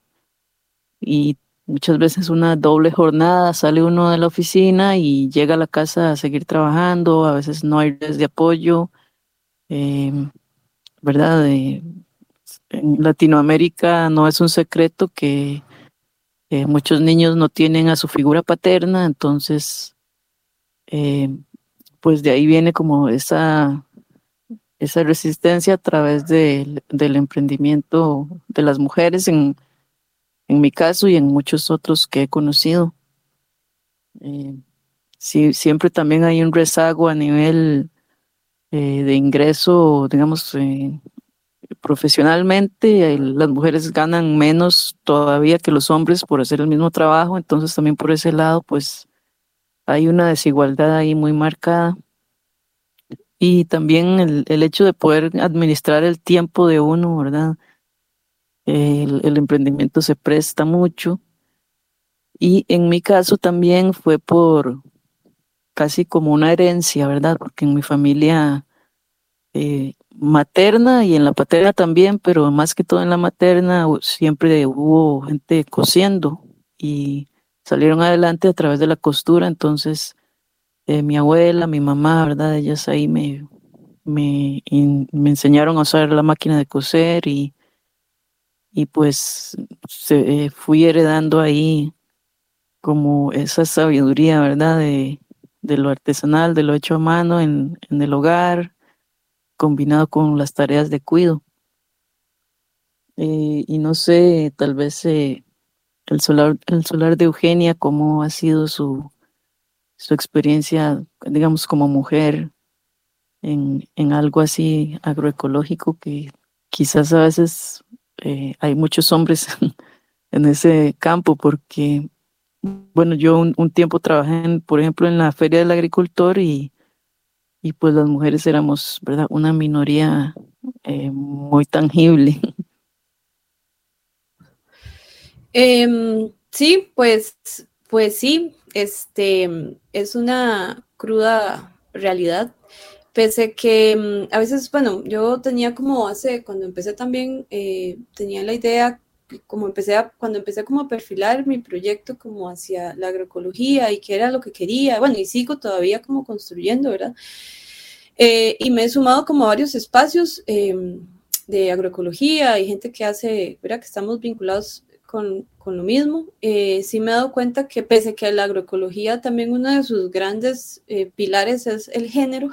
Y muchas veces una doble jornada, sale uno de la oficina y llega a la casa a seguir trabajando, a veces no hay redes de apoyo, eh, ¿verdad? Eh, en Latinoamérica no es un secreto que eh, muchos niños no tienen a su figura paterna, entonces, eh, pues de ahí viene como esa, esa resistencia a través de, del emprendimiento de las mujeres en en mi caso y en muchos otros que he conocido. Eh, sí, siempre también hay un rezago a nivel eh, de ingreso, digamos, eh, profesionalmente. Eh, las mujeres ganan menos todavía que los hombres por hacer el mismo trabajo, entonces también por ese lado, pues hay una desigualdad ahí muy marcada. Y también el, el hecho de poder administrar el tiempo de uno, ¿verdad? El, el emprendimiento se presta mucho. Y en mi caso también fue por casi como una herencia, ¿verdad? Porque en mi familia eh, materna y en la paterna también, pero más que todo en la materna siempre hubo gente cosiendo y salieron adelante a través de la costura. Entonces eh, mi abuela, mi mamá, ¿verdad? Ellas ahí me, me, in, me enseñaron a usar la máquina de coser y, y pues se, eh, fui heredando ahí como esa sabiduría, ¿verdad? De, de lo artesanal, de lo hecho a mano en, en el hogar, combinado con las tareas de cuidado. Eh, y no sé, tal vez eh, el, solar, el solar de Eugenia, cómo ha sido su, su experiencia, digamos, como mujer en, en algo así agroecológico, que quizás a veces eh, hay muchos hombres en ese campo, porque bueno, yo un, un tiempo trabajé, en, por ejemplo, en la Feria del Agricultor y, y pues las mujeres éramos, ¿verdad?, una minoría eh, muy tangible. Eh, sí, pues, pues sí, este, es una cruda realidad, pese que a veces, bueno, yo tenía como hace, cuando empecé también, eh, tenía la idea como empecé a, cuando empecé como a perfilar mi proyecto como hacia la agroecología y qué era lo que quería, bueno, y sigo todavía como construyendo, ¿verdad? Eh, y me he sumado como a varios espacios eh, de agroecología y gente que hace, ¿verdad? Que estamos vinculados con, con lo mismo. Eh, sí me he dado cuenta que pese a que la agroecología también uno de sus grandes eh, pilares es el género,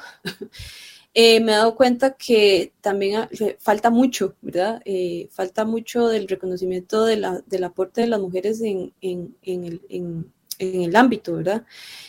Eh, me he dado cuenta que también falta mucho, ¿verdad? Eh, falta mucho del reconocimiento de la, del aporte de las mujeres en, en, en, el, en, en el ámbito, ¿verdad?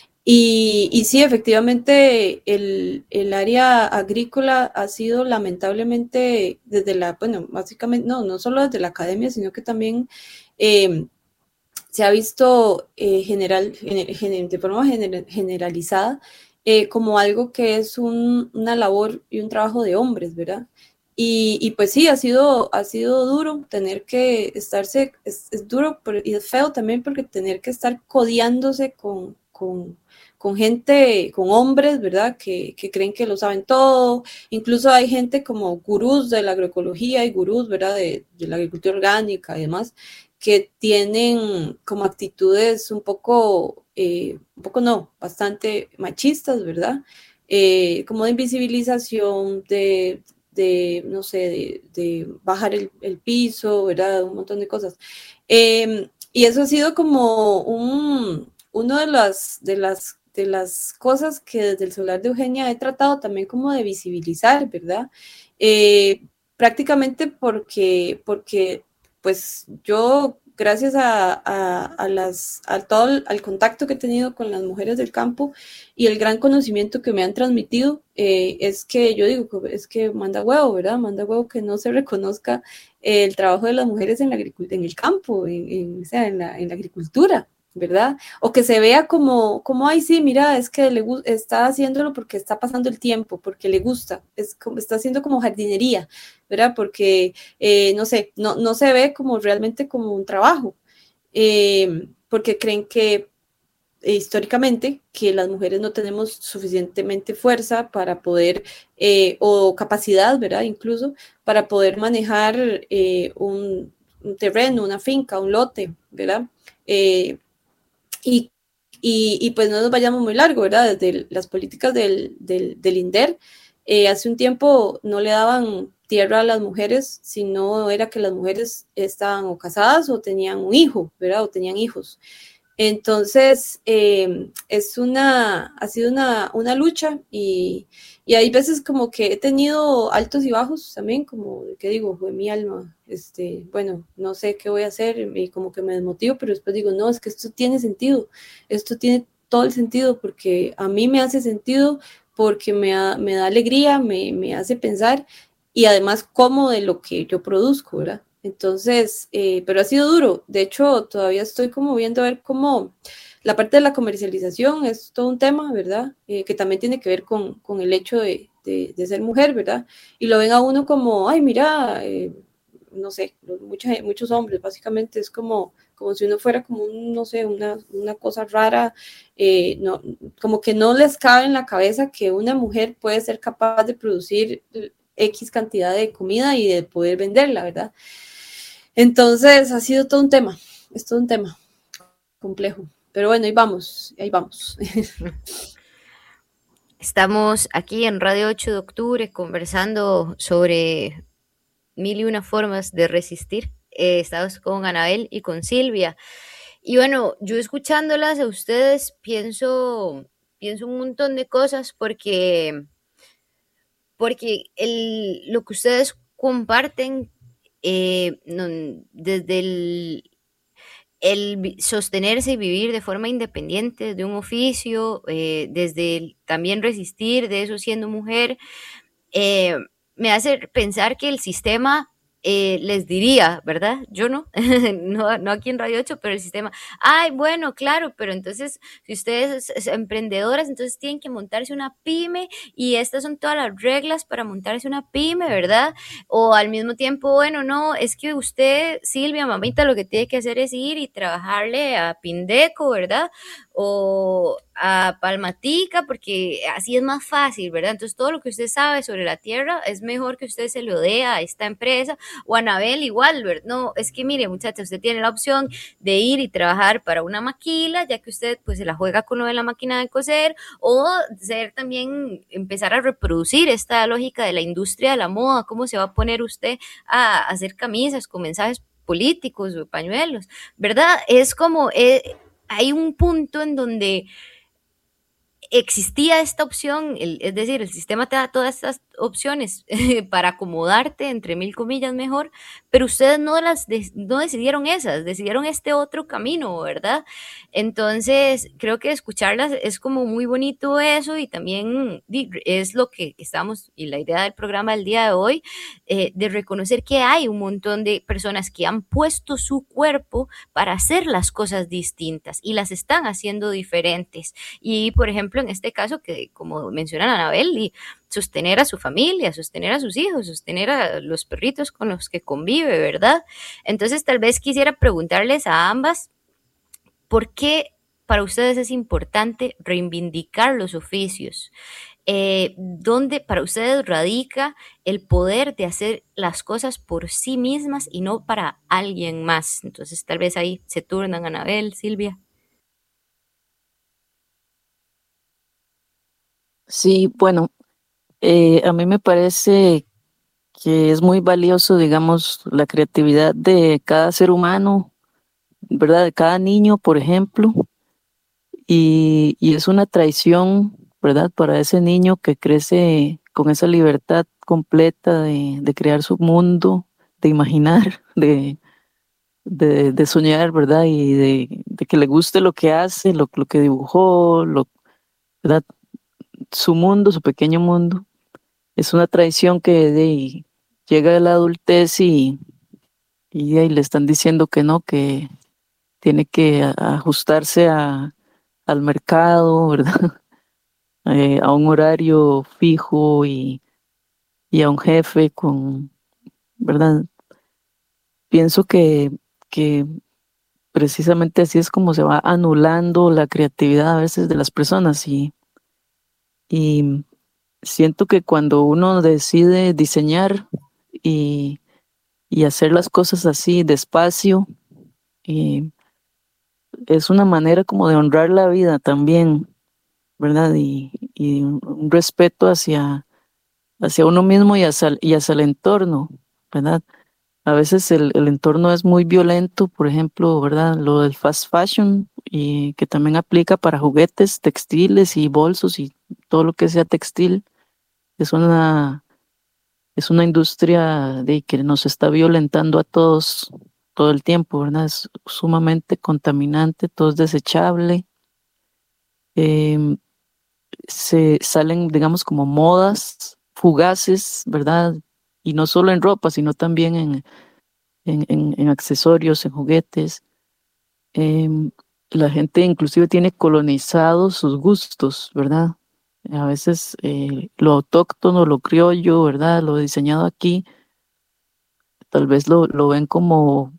Y, y sí, efectivamente, el, el área agrícola ha sido lamentablemente desde la, bueno, básicamente, no, no solo desde la academia, sino que también eh, se ha visto eh, general, gener, de forma gener, generalizada, Eh, como algo que es un, una labor y un trabajo de hombres, ¿verdad? Y, y pues sí, ha sido, ha sido duro tener que estarse, es, es duro pero, y es feo también porque tener que estar codeándose con, con, con gente, con hombres, ¿verdad? Que, que creen que lo saben todo. Incluso hay gente como gurús de la agroecología y gurús, ¿verdad? De, de la agricultura orgánica y demás, que tienen como actitudes un poco, eh, un poco no, bastante machistas, ¿verdad? Eh, como de invisibilización, de, de no sé, de, de bajar el, el piso, ¿verdad? Un montón de cosas. Eh, y eso ha sido como un, uno de las, de las, de las cosas que desde el Solar de Eugenia he tratado también como de visibilizar, ¿verdad? Eh, prácticamente porque, porque pues yo, gracias a, a, a, las, a todo el al contacto que he tenido con las mujeres del campo y el gran conocimiento que me han transmitido, eh, es que yo digo, es que manda huevo, ¿verdad? Manda huevo que no se reconozca el trabajo de las mujeres en, la en el campo, en, en, o sea, en, la, en la agricultura, ¿verdad? O que se vea como, como ay, sí, mira, es que le está haciéndolo porque está pasando el tiempo, porque le gusta, es como, está haciendo como jardinería, ¿verdad? Porque, eh, no sé, no, no se ve como realmente como un trabajo, eh, porque creen que eh, históricamente que las mujeres no tenemos suficientemente fuerza para poder, eh, o capacidad, ¿verdad? Incluso para poder manejar eh, un, un terreno, una finca, un lote, ¿verdad? Eh, Y, y, y pues no nos vayamos muy largo, ¿verdad? Desde las políticas del, del, del INDER, eh, hace un tiempo no le daban tierra a las mujeres, sino era que las mujeres estaban o casadas o tenían un hijo, ¿verdad? O tenían hijos. Entonces, eh, es una, ha sido una, una lucha y, y hay veces como que he tenido altos y bajos también, como que digo, fue mi alma, este, bueno, no sé qué voy a hacer y como que me desmotivo, pero después digo, no, es que esto tiene sentido, esto tiene todo el sentido porque a mí me hace sentido, porque me, ha, me da alegría, me, me hace pensar y además como de lo que yo produzco, ¿verdad? Entonces, eh, pero ha sido duro. De hecho, todavía estoy como viendo a ver cómo la parte de la comercialización es todo un tema, ¿verdad? Eh, que también tiene que ver con, con el hecho de, de, de ser mujer, ¿verdad? Y lo ven a uno como, ay, mira, eh, no sé, muchos, muchos hombres, básicamente es como, como si uno fuera como, un, no sé, una, una cosa rara, eh, no, como que no les cabe en la cabeza que una mujer puede ser capaz de producir X cantidad de comida y de poder venderla, ¿verdad? Entonces ha sido todo un tema, es todo un tema complejo, pero bueno, ahí vamos, ahí vamos. Estamos aquí en Radio ocho de octubre conversando sobre mil y una formas de resistir. Eh, estamos con Anabel y con Silvia. Y bueno, yo escuchándolas a ustedes pienso, pienso un montón de cosas porque, porque el, lo que ustedes comparten Eh, no, desde el, el sostenerse y vivir de forma independiente de un oficio, eh, desde el también resistir de eso siendo mujer, eh, me hace pensar que el sistema eh, les diría, ¿verdad? Yo no, no, no aquí en Radio ocho, pero el sistema, ay, bueno, claro, pero entonces, si ustedes son emprendedoras, entonces tienen que montarse una pyme y estas son todas las reglas para montarse una pyme, ¿verdad? O al mismo tiempo, bueno, no, es que usted, Silvia, mamita, lo que tiene que hacer es ir y trabajarle a Pindeco, ¿verdad? o a Palmatica, porque así es más fácil, ¿verdad? Entonces todo lo que usted sabe sobre la tierra es mejor que usted se lo dé a esta empresa, o a Anabel igual, ¿verdad? No, es que mire, muchacha, usted tiene la opción de ir y trabajar para una maquila, ya que usted pues se la juega con lo de la máquina de coser, o ser también, empezar a reproducir esta lógica de la industria de la moda, cómo se va a poner usted a hacer camisas con mensajes políticos o pañuelos, ¿verdad? Es como, eh, hay un punto en donde existía esta opción, el, es decir, el sistema te da todas estas opciones eh, para acomodarte, entre mil comillas, mejor, pero ustedes no las de, no decidieron esas, decidieron este otro camino, ¿verdad? Entonces, creo que escucharlas es como muy bonito eso, y también es lo que estamos, y la idea del programa del día de hoy, eh, de reconocer que hay un montón de personas que han puesto su cuerpo para hacer las cosas distintas y las están haciendo diferentes. Y, por ejemplo, en este caso, que como menciona Anabel, y sostener a su familia, sostener a sus hijos, sostener a los perritos con los que convive, ¿verdad? Entonces, tal vez quisiera preguntarles a ambas, ¿por qué para ustedes es importante reivindicar los oficios? Eh, ¿Dónde para ustedes radica el poder de hacer las cosas por sí mismas y no para alguien más? Entonces, tal vez ahí se turnan Anabel, Silvia. Sí, bueno, eh, a mí me parece que es muy valioso, digamos, la creatividad de cada ser humano, ¿verdad? De cada niño, por ejemplo, y, y es una traición, ¿verdad? Para ese niño que crece con esa libertad completa de, de crear su mundo, de imaginar, de, de, de soñar, ¿verdad? Y de, de que le guste lo que hace, lo, lo que dibujó, lo, ¿verdad? Su mundo, su pequeño mundo. Es una traición que de, llega a la adultez y, y de ahí le están diciendo que no, que tiene que a, ajustarse a, al mercado, ¿verdad? Eh, a un horario fijo y, y a un jefe con, ¿verdad? Pienso que, que precisamente así es como se va anulando la creatividad a veces de las personas, y, y siento que cuando uno decide diseñar y, y hacer las cosas así despacio, y es una manera como de honrar la vida también, ¿verdad? Y, y un respeto hacia, hacia uno mismo y hacia, y hacia el entorno, ¿verdad? A veces el, el entorno es muy violento, por ejemplo, ¿verdad? Lo del fast fashion, y que también aplica para juguetes, textiles y bolsos y todo lo que sea textil. Es una, es una industria de que nos está violentando a todos todo el tiempo, ¿verdad? Es sumamente contaminante, todo es desechable. Eh, se salen, digamos, como modas fugaces, ¿verdad? Y no solo en ropa, sino también en, en, en, en accesorios, en juguetes. Eh, la gente inclusive tiene colonizados sus gustos, ¿verdad? A veces eh, lo autóctono, lo criollo, ¿verdad? Lo diseñado aquí, tal vez lo, lo ven como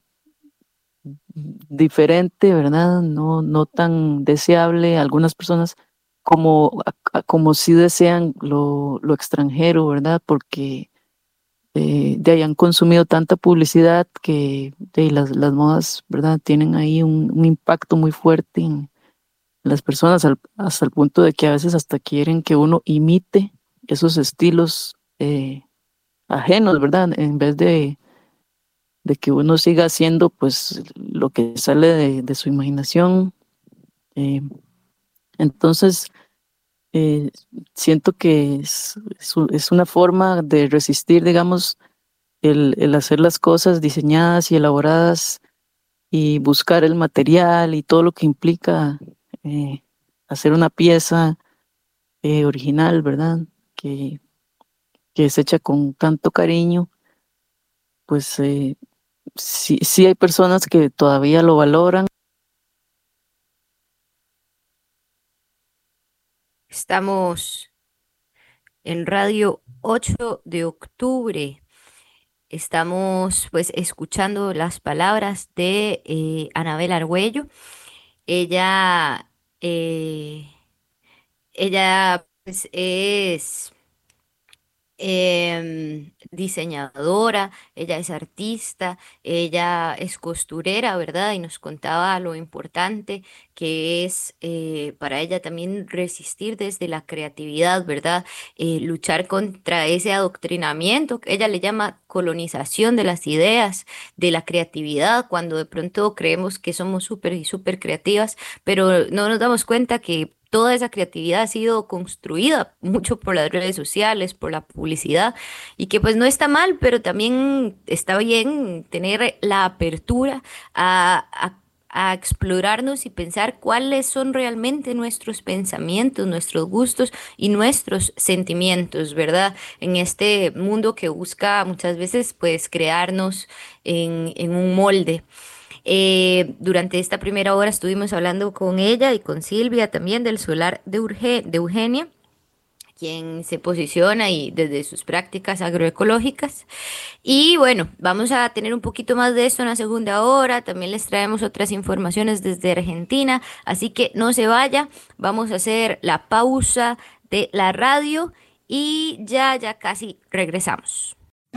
diferente, ¿verdad? No, no tan deseable. Algunas personas como, como si desean lo, lo extranjero, ¿verdad? Porque eh, de ahí han consumido tanta publicidad que de las, las modas, ¿verdad? Tienen ahí un, un impacto muy fuerte en las personas, al, hasta el punto de que a veces hasta quieren que uno imite esos estilos eh, ajenos, ¿verdad? En vez de, de que uno siga haciendo pues lo que sale de, de su imaginación. Eh, entonces, eh, siento que es, es, es una forma de resistir, digamos, el, el hacer las cosas diseñadas y elaboradas y buscar el material y todo lo que implica eh, hacer una pieza eh, original, ¿verdad? Que, que es hecha con tanto cariño. Pues eh, sí, sí hay personas que todavía lo valoran. Estamos en Radio ocho de octubre. Estamos pues escuchando las palabras de eh, Anabel Argüello. Ella Eh, ella pues, es em, diseñadora, ella es artista, ella es costurera, ¿verdad? Y nos contaba lo importante que es eh, para ella también resistir desde la creatividad, ¿verdad? Eh, luchar contra ese adoctrinamiento que ella le llama colonización de las ideas, de la creatividad, cuando de pronto creemos que somos súper y súper creativas, pero no nos damos cuenta que toda esa creatividad ha sido construida mucho por las redes sociales, por la publicidad, y que pues no está mal, pero también está bien tener la apertura a, a- a explorarnos y pensar cuáles son realmente nuestros pensamientos, nuestros gustos y nuestros sentimientos, ¿verdad? En este mundo que busca muchas veces pues crearnos en, en un molde. Eh, durante esta primera hora estuvimos hablando con ella y con Silvia también del solar de, Urge- de Eugenia, quien se posiciona y desde sus prácticas agroecológicas. Y bueno, vamos a tener un poquito más de esto en la segunda hora. También les traemos otras informaciones desde Argentina, así que no se vaya. Vamos a hacer la pausa de la radio y ya, ya casi regresamos.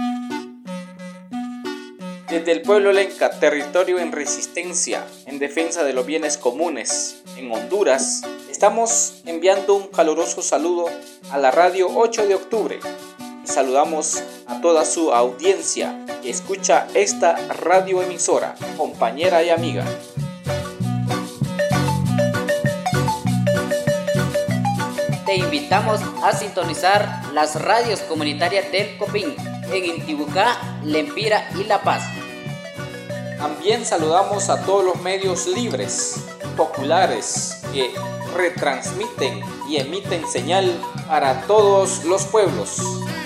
Desde el pueblo Lenca, territorio en resistencia, en defensa de los bienes comunes, en Honduras, estamos enviando un caluroso saludo a la radio ocho de octubre. Saludamos a toda su audiencia que escucha esta radioemisora, compañera y amiga. Te invitamos a sintonizar las radios comunitarias del Copín en Intibucá, Lempira y La Paz. También saludamos a todos los medios libres, populares, que retransmiten y emiten señal para todos los pueblos.